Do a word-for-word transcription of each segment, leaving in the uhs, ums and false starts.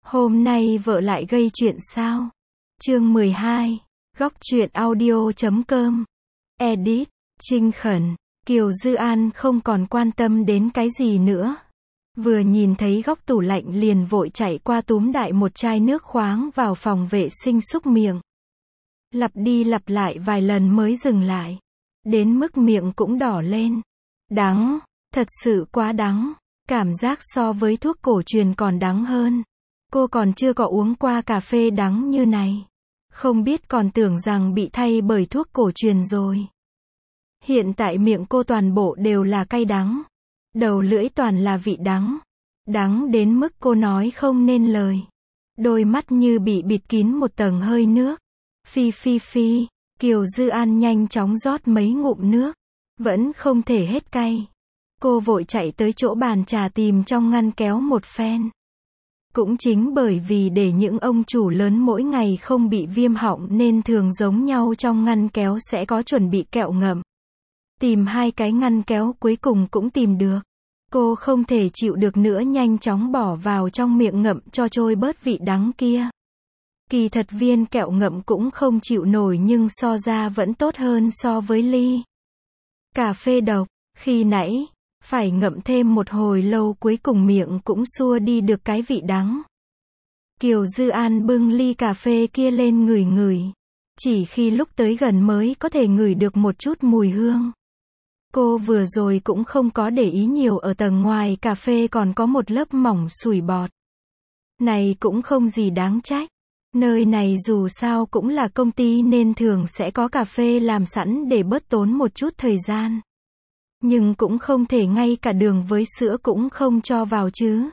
Hôm nay vợ lại gây chuyện sao? Chương mười hai, góc truyện audio chấm com. Edit, Trinh Khẩn, Kiều Dư An không còn quan tâm đến cái gì nữa. Vừa nhìn thấy góc tủ lạnh liền vội chạy qua túm đại một chai nước khoáng vào phòng vệ sinh xúc miệng. Lặp đi lặp lại vài lần mới dừng lại. Đến mức miệng cũng đỏ lên. Đắng, thật sự quá đắng. Cảm giác so với thuốc cổ truyền còn đắng hơn. Cô còn chưa có uống qua cà phê đắng như này. Không biết còn tưởng rằng bị thay bởi thuốc cổ truyền rồi. Hiện tại miệng cô toàn bộ đều là cay đắng. Đầu lưỡi toàn là vị đắng. Đắng đến mức cô nói không nên lời. Đôi mắt như bị bịt kín một tầng hơi nước. Phi phi phi, Kiều Dư An nhanh chóng rót mấy ngụm nước. Vẫn không thể hết cay. Cô vội chạy tới chỗ bàn trà tìm trong ngăn kéo một phen. Cũng chính bởi vì để những ông chủ lớn mỗi ngày không bị viêm họng nên thường giống nhau trong ngăn kéo sẽ có chuẩn bị kẹo ngậm. Tìm hai cái ngăn kéo cuối cùng cũng tìm được. Cô không thể chịu được nữa nhanh chóng bỏ vào trong miệng ngậm cho trôi bớt vị đắng kia. Kỳ thật viên kẹo ngậm cũng không chịu nổi nhưng so ra vẫn tốt hơn so với ly cà phê độc. Khi nãy, phải ngậm thêm một hồi lâu cuối cùng miệng cũng xua đi được cái vị đắng. Kiều Dư An bưng ly cà phê kia lên ngửi ngửi. Chỉ khi lúc tới gần mới có thể ngửi được một chút mùi hương. Cô vừa rồi cũng không có để ý nhiều ở tầng ngoài cà phê còn có một lớp mỏng sủi bọt. Này cũng không gì đáng trách. Nơi này dù sao cũng là công ty nên thường sẽ có cà phê làm sẵn để bớt tốn một chút thời gian. Nhưng cũng không thể ngay cả đường với sữa cũng không cho vào chứ.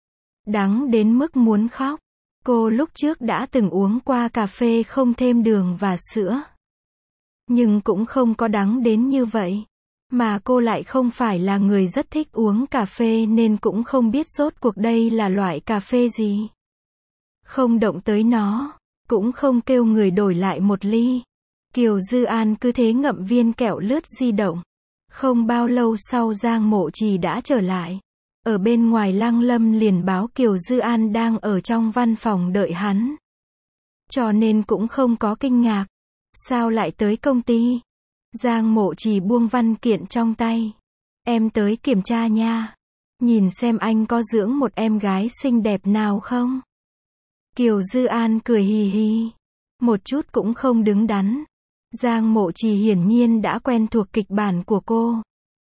Đắng đến mức muốn khóc. Cô lúc trước đã từng uống qua cà phê không thêm đường và sữa. Nhưng cũng không có đắng đến như vậy. Mà cô lại không phải là người rất thích uống cà phê nên cũng không biết rốt cuộc đây là loại cà phê gì. Không động tới nó, cũng không kêu người đổi lại một ly. Kiều Dư An cứ thế ngậm viên kẹo lướt di động. Không bao lâu sau Giang Mộ Trì đã trở lại. Ở bên ngoài Lăng Lâm liền báo Kiều Dư An đang ở trong văn phòng đợi hắn. Cho nên cũng không có kinh ngạc. Sao lại tới công ty? Giang Mộ Trì buông văn kiện trong tay. Em tới kiểm tra nha. Nhìn xem anh có dưỡng một em gái xinh đẹp nào không? Kiều Dư An cười hì hì. Một chút cũng không đứng đắn. Giang Mộ Trì hiển nhiên đã quen thuộc kịch bản của cô.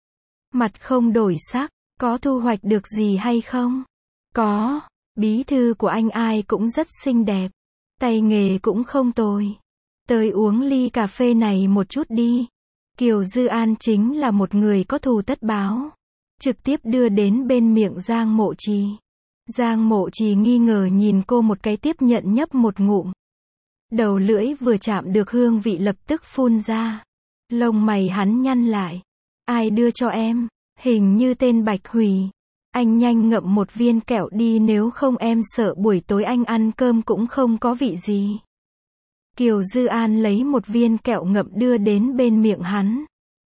Mặt không đổi sắc, có thu hoạch được gì hay không? Có, bí thư của anh ai cũng rất xinh đẹp. Tay nghề cũng không tồi. Tới uống ly cà phê này một chút đi. Kiều Dư An chính là một người có thù tất báo. Trực tiếp đưa đến bên miệng Giang Mộ Trì. Giang Mộ Trì nghi ngờ nhìn cô một cái tiếp nhận nhấp một ngụm. Đầu lưỡi vừa chạm được hương vị lập tức phun ra. Lông mày hắn nhăn lại. Ai đưa cho em? Hình như tên Bạch Hủy. Anh nhanh ngậm một viên kẹo đi nếu không em sợ buổi tối anh ăn cơm cũng không có vị gì. Kiều Dư An lấy một viên kẹo ngậm đưa đến bên miệng hắn.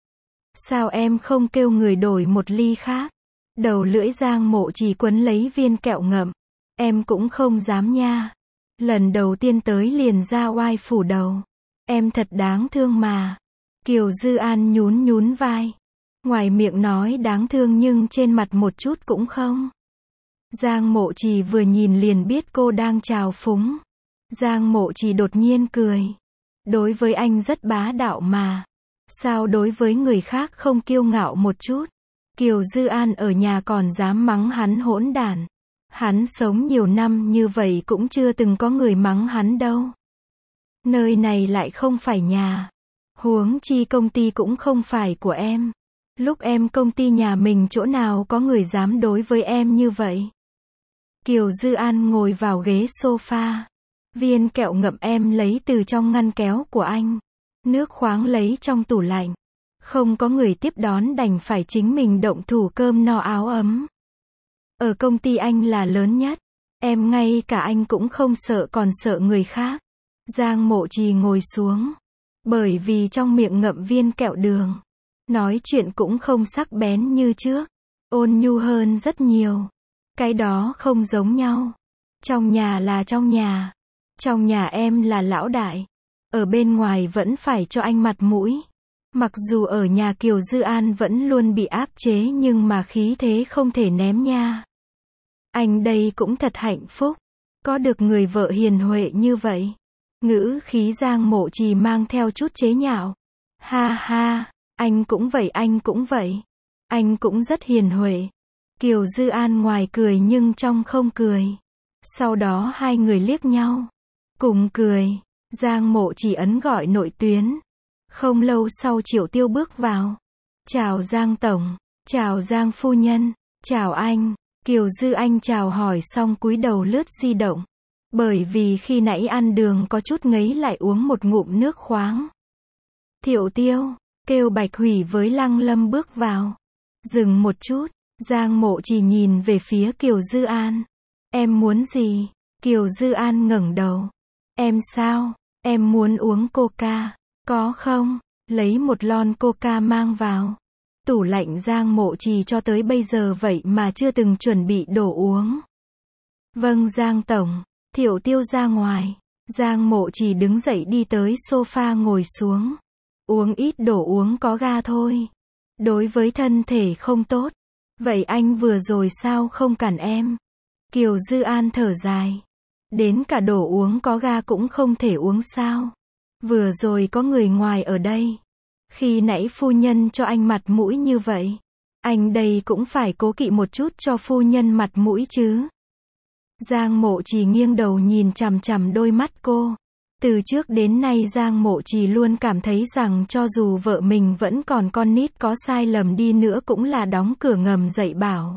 Sao em không kêu người đổi một ly khác? Đầu lưỡi Giang Mộ Trì quấn lấy viên kẹo ngậm. Em cũng không dám nha. Lần đầu tiên tới liền ra oai phủ đầu. Em thật đáng thương mà. Kiều Dư An nhún nhún vai. Ngoài miệng nói đáng thương nhưng trên mặt một chút cũng không. Giang Mộ Trì vừa nhìn liền biết cô đang trào phúng. Giang Mộ Trì đột nhiên cười. Đối với anh rất bá đạo mà. Sao đối với người khác không kiêu ngạo một chút? Kiều Dư An ở nhà còn dám mắng hắn hỗn đản. Hắn sống nhiều năm như vậy cũng chưa từng có người mắng hắn đâu. Nơi này lại không phải nhà. Huống chi công ty cũng không phải của em. Lúc em công ty nhà mình chỗ nào có người dám đối với em như vậy. Kiều Dư An ngồi vào ghế sofa. Viên kẹo ngậm em lấy từ trong ngăn kéo của anh. Nước khoáng lấy trong tủ lạnh. Không có người tiếp đón đành phải chính mình động thủ cơm no áo ấm. Ở công ty anh là lớn nhất. Em ngay cả anh cũng không sợ còn sợ người khác. Giang Mộ Trì ngồi xuống. Bởi vì trong miệng ngậm viên kẹo đường. Nói chuyện cũng không sắc bén như trước. Ôn nhu hơn rất nhiều. Cái đó không giống nhau. Trong nhà là trong nhà. Trong nhà em là lão đại. Ở bên ngoài vẫn phải cho anh mặt mũi. Mặc dù ở nhà Kiều Dư An vẫn luôn bị áp chế nhưng mà khí thế không thể ném nha. Anh đây cũng thật hạnh phúc. Có được người vợ hiền huệ như vậy. Ngữ khí Giang Mộ Trì mang theo chút chế nhạo. Ha ha, anh cũng vậy anh cũng vậy. Anh cũng rất hiền huệ. Kiều Dư An ngoài cười nhưng trong không cười. Sau đó hai người liếc nhau. Cùng cười. Giang Mộ Trì ấn gọi nội tuyến. Không lâu sau Triệu Tiêu bước vào. Chào Giang Tổng. Chào Giang Phu Nhân. Chào anh. Kiều Dư Anh chào hỏi xong cúi đầu lướt di động. Bởi vì khi nãy ăn đường có chút ngấy lại uống một ngụm nước khoáng. Thiệu Tiêu, kêu Bạch Hủy với Lăng Lâm bước vào. Dừng một chút, Giang Mộ Trì nhìn về phía Kiều Dư An. Em muốn gì? Kiều Dư An ngẩng đầu. Em sao? Em muốn uống coca. Có không? Lấy một lon coca mang vào. Tủ lạnh Giang Mộ Trì cho tới bây giờ vậy mà chưa từng chuẩn bị đồ uống. Vâng Giang Tổng. Thiệu Tiêu ra ngoài. Giang Mộ Trì đứng dậy đi tới sofa ngồi xuống. Uống ít đồ uống có ga thôi. Đối với thân thể không tốt. Vậy anh vừa rồi sao không cản em? Kiều Dư An thở dài. Đến cả đồ uống có ga cũng không thể uống sao? Vừa rồi có người ngoài ở đây. Khi nãy phu nhân cho anh mặt mũi như vậy. Anh đây cũng phải cố kỵ một chút cho phu nhân mặt mũi chứ. Giang Mộ Trì nghiêng đầu nhìn chằm chằm đôi mắt cô. Từ trước đến nay Giang Mộ Trì luôn cảm thấy rằng cho dù vợ mình vẫn còn con nít có sai lầm đi nữa cũng là đóng cửa ngầm dạy bảo.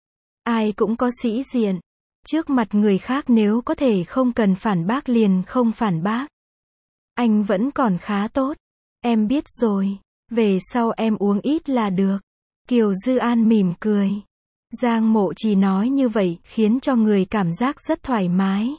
Ai cũng có sĩ diện. Trước mặt người khác nếu có thể không cần phản bác liền không phản bác. Anh vẫn còn khá tốt. Em biết rồi. Về sau em uống ít là được. Kiều Dư An mỉm cười. Giang Mộ Trì nói như vậy khiến cho người cảm giác rất thoải mái.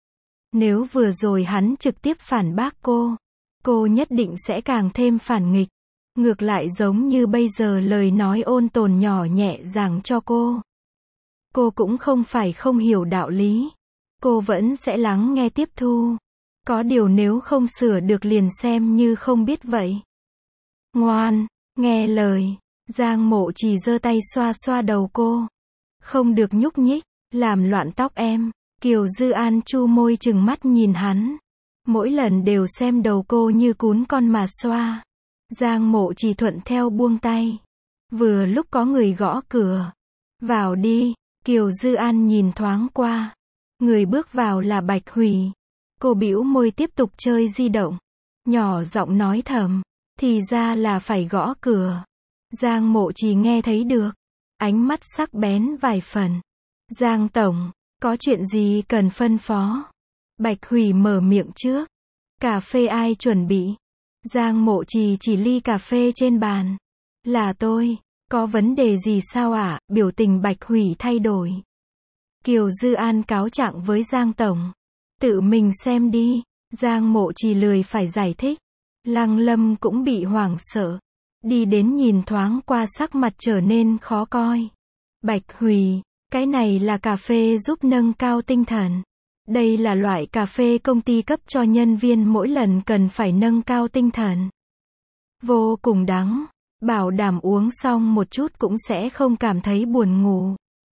Nếu vừa rồi hắn trực tiếp phản bác cô, cô nhất định sẽ càng thêm phản nghịch. Ngược lại giống như bây giờ lời nói ôn tồn nhỏ nhẹ giảng cho cô. Cô cũng không phải không hiểu đạo lý. Cô vẫn sẽ lắng nghe tiếp thu. Có điều nếu không sửa được liền xem như không biết vậy. Ngoan, nghe lời. Giang Mộ Trì giơ tay xoa xoa đầu cô. Không được nhúc nhích, làm loạn tóc em. Kiều Dư An chu môi chừng mắt nhìn hắn. Mỗi lần đều xem đầu cô như cún con mà xoa. Giang Mộ Trì thuận theo buông tay. Vừa lúc có người gõ cửa. Vào đi. Kiều Dư An nhìn thoáng qua. Người bước vào là Bạch Hủy. Cô bĩu môi tiếp tục chơi di động. Nhỏ giọng nói thầm. Thì ra là phải gõ cửa. Giang Mộ Trì nghe thấy được. Ánh mắt sắc bén vài phần. Giang Tổng, có chuyện gì cần phân phó? Bạch Hủy mở miệng trước. Cà phê ai chuẩn bị? Giang Mộ Trì chỉ ly cà phê trên bàn. Là tôi. Có vấn đề gì sao ạ? À? Biểu tình Bạch Hủy thay đổi. Kiều Dư An cáo trạng với Giang Tổng. Tự mình xem đi. Giang Mộ Trì lười phải giải thích. Lăng Lâm cũng bị hoảng sợ. Đi đến nhìn thoáng qua sắc mặt trở nên khó coi. Bạch Hủy, cái này là cà phê giúp nâng cao tinh thần. Đây là loại cà phê công ty cấp cho nhân viên mỗi lần cần phải nâng cao tinh thần. Vô cùng đắng. Bảo đảm uống xong một chút cũng sẽ không cảm thấy buồn ngủ.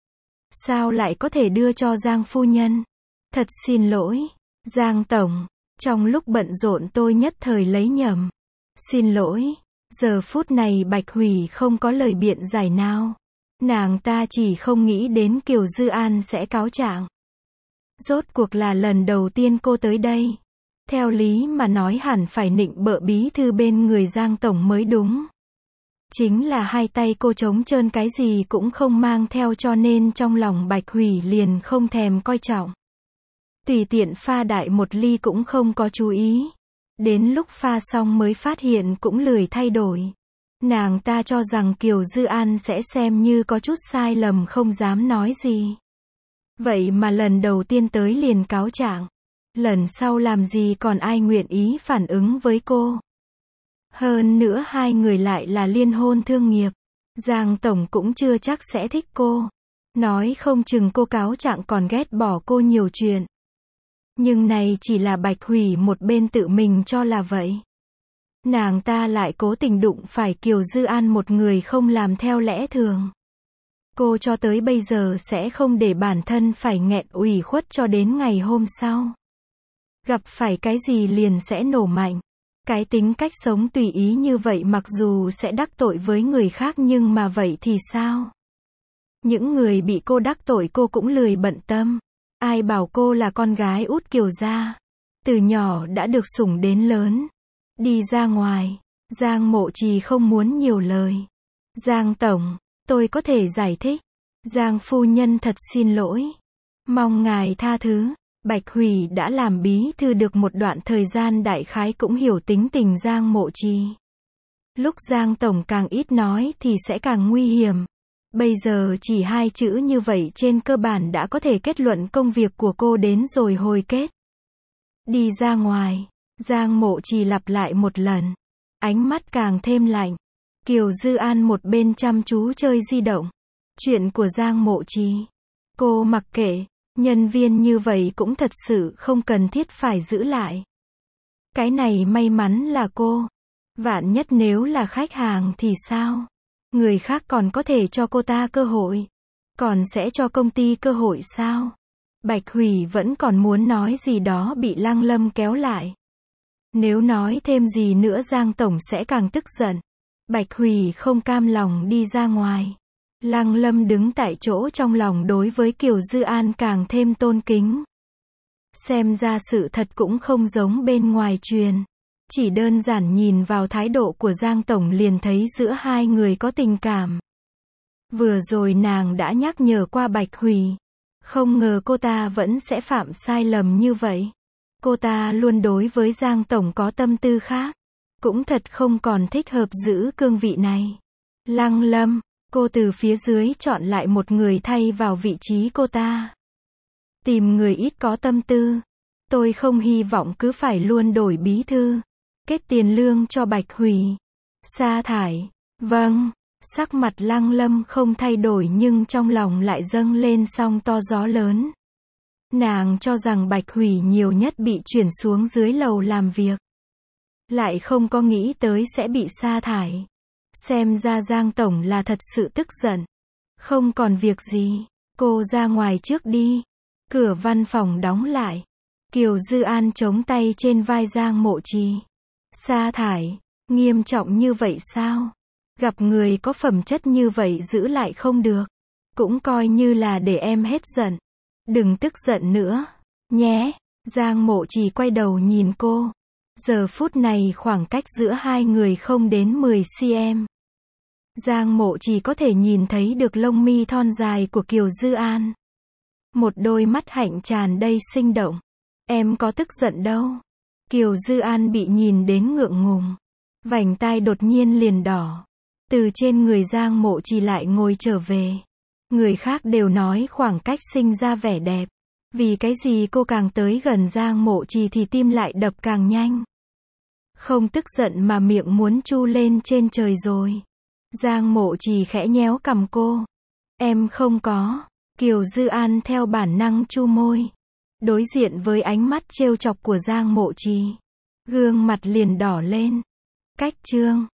Sao lại có thể đưa cho Giang Phu Nhân? Thật xin lỗi. Giang Tổng, trong lúc bận rộn tôi nhất thời lấy nhầm. Xin lỗi. Giờ phút này Bạch Hủy không có lời biện giải nào. Nàng ta chỉ không nghĩ đến Kiều Dư An sẽ cáo trạng. Rốt cuộc là lần đầu tiên cô tới đây. Theo lý mà nói hẳn phải nịnh bợ bí thư bên người Giang Tổng mới đúng. Chính là hai tay cô trống trơn cái gì cũng không mang theo cho nên trong lòng Bạch Hủy liền không thèm coi trọng. Tùy tiện pha đại một ly cũng không có chú ý. Đến lúc pha xong mới phát hiện cũng lười thay đổi. Nàng ta cho rằng Kiều Dư An sẽ xem như có chút sai lầm không dám nói gì. Vậy mà lần đầu tiên tới liền cáo trạng. Lần sau làm gì còn ai nguyện ý phản ứng với cô. Hơn nữa hai người lại là liên hôn thương nghiệp. Giang Tổng cũng chưa chắc sẽ thích cô. Nói không chừng cô cáo trạng còn ghét bỏ cô nhiều chuyện. Nhưng này chỉ là Bạch Hủy một bên tự mình cho là vậy. Nàng ta lại cố tình đụng phải Kiều Dư An một người không làm theo lẽ thường. Cô cho tới bây giờ sẽ không để bản thân phải nghẹn ủy khuất cho đến ngày hôm sau. Gặp phải cái gì liền sẽ nổ mạnh. Cái tính cách sống tùy ý như vậy mặc dù sẽ đắc tội với người khác nhưng mà vậy thì sao? Những người bị cô đắc tội cô cũng lười bận tâm. Ai bảo cô là con gái út Kiều gia. Từ nhỏ đã được sủng đến lớn. Đi ra ngoài, Giang Mộ Trì không muốn nhiều lời. Giang Tổng, tôi có thể giải thích. Giang Phu Nhân thật xin lỗi. Mong ngài tha thứ. Bạch Hủy đã làm bí thư được một đoạn thời gian đại khái cũng hiểu tính tình Giang Mộ Trì. Lúc Giang Tổng càng ít nói thì sẽ càng nguy hiểm. Bây giờ chỉ hai chữ như vậy trên cơ bản đã có thể kết luận công việc của cô đến rồi hồi kết. Đi ra ngoài, Giang Mộ Trì lặp lại một lần. Ánh mắt càng thêm lạnh. Kiều Dư An một bên chăm chú chơi di động. Chuyện của Giang Mộ Trì, cô mặc kệ. Nhân viên như vậy cũng thật sự không cần thiết phải giữ lại. Cái này may mắn là cô. Vạn nhất nếu là khách hàng thì sao? Người khác còn có thể cho cô ta cơ hội. Còn sẽ cho công ty cơ hội sao? Bạch Hủy vẫn còn muốn nói gì đó bị Lăng Lâm kéo lại. Nếu nói thêm gì nữa Giang Tổng sẽ càng tức giận. Bạch Hủy không cam lòng đi ra ngoài. Lăng Lâm đứng tại chỗ trong lòng đối với Kiều Dư An càng thêm tôn kính. Xem ra sự thật cũng không giống bên ngoài truyền. Chỉ đơn giản nhìn vào thái độ của Giang Tổng liền thấy giữa hai người có tình cảm. Vừa rồi nàng đã nhắc nhở qua Bạch Hủy. Không ngờ cô ta vẫn sẽ phạm sai lầm như vậy. Cô ta luôn đối với Giang Tổng có tâm tư khác. Cũng thật không còn thích hợp giữ cương vị này. Lăng Lâm, cô từ phía dưới chọn lại một người thay vào vị trí cô ta. Tìm người ít có tâm tư. Tôi không hy vọng cứ phải luôn đổi bí thư. Kết tiền lương cho Bạch Hủy. Sa thải. Vâng. Sắc mặt Lăng Lâm không thay đổi nhưng trong lòng lại dâng lên sóng to gió lớn. Nàng cho rằng Bạch Hủy nhiều nhất bị chuyển xuống dưới lầu làm việc. Lại không có nghĩ tới sẽ bị sa thải. Xem ra Giang Tổng là thật sự tức giận. Không còn việc gì. Cô ra ngoài trước đi. Cửa văn phòng đóng lại. Kiều Dư An chống tay trên vai Giang Mộ Trì. Sa thải. Nghiêm trọng như vậy sao? Gặp người có phẩm chất như vậy giữ lại không được. Cũng coi như là để em hết giận. Đừng tức giận nữa. Nhé. Giang Mộ Trì quay đầu nhìn cô. Giờ phút này khoảng cách giữa hai người không đến mười xăng-ti-mét. Giang Mộ Trì có thể nhìn thấy được lông mi thon dài của Kiều Dư An. Một đôi mắt hạnh tràn đầy sinh động. Em có tức giận đâu. Kiều Dư An bị nhìn đến ngượng ngùng. Vành tai đột nhiên liền đỏ. Từ trên người Giang Mộ Trì lại ngồi trở về. Người khác đều nói khoảng cách sinh ra vẻ đẹp. Vì cái gì cô càng tới gần Giang Mộ Trì thì tim lại đập càng nhanh. Không tức giận mà miệng muốn chu lên trên trời rồi. Giang Mộ Trì khẽ nhéo cằm cô. Em không có. Kiều Dư An theo bản năng chu môi. Đối diện với ánh mắt trêu chọc của Giang Mộ Trì. Gương mặt liền đỏ lên. Cách chương.